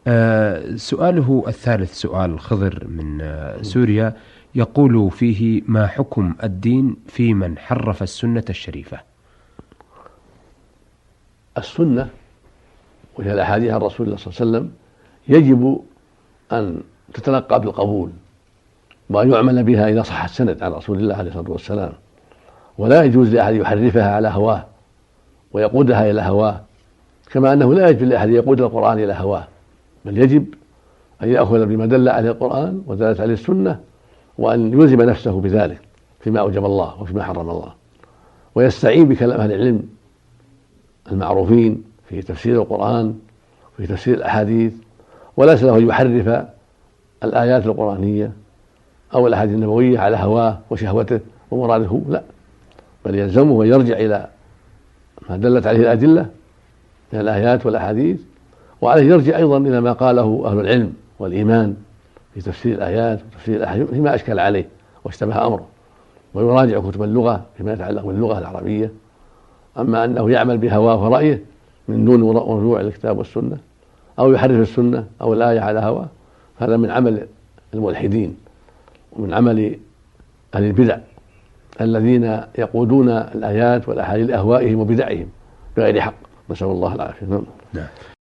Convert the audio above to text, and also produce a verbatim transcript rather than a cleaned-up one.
آه سؤاله الثالث سؤال خضر من آه سوريا، يقول فيه: ما حكم الدين في من حرف السنة الشريفة؟ السنة وهي الأحاديث عن رسول الله صلى الله عليه وسلم يجب أن تتلقى بالقبول وأن يعمل بها إذا صح السند عن رسول الله عليه الصلاة والسلام، ولا يجوز لأحد يحرفها على هواه ويقودها إلى هواه، كما أنه لا يجوز لأحد يقود القرآن إلى هواه، بل يجب أن يأخذ بما دل عليه القرآن ودلت عليه السنة، وأن يلزم نفسه بذلك فيما أوجب الله وفيما حرم الله، ويستعين بكلام أهل العلم المعروفين في تفسير القرآن وفي تفسير الأحاديث، وليس له أن يحرف الآيات القرآنية أو الأحاديث النبوية على هواه وشهوته ومراده، لا، بل يلزمه أن يرجع إلى ما دلت عليه الأدلة من الآيات والأحاديث، وعليه يرجع أيضا إلى ما قاله أهل العلم والإيمان في تفسير الآيات وتفسير الأحاديث فيما أشكل عليه واشتبه أمره، ويراجع كتب اللغة فيما يتعلق باللغة العربية. أما أنه يعمل بهواه ورأيه من دون رجوع إلى الكتاب والسنة أو يحرف السنة أو الآية على هواه، هذا من عمل الملحدين ومن عمل أهل البدع الذين يقودون الآيات والأحاديث لأهوائهم وبدعهم بغير حق، نسأل الله العافية. نعم.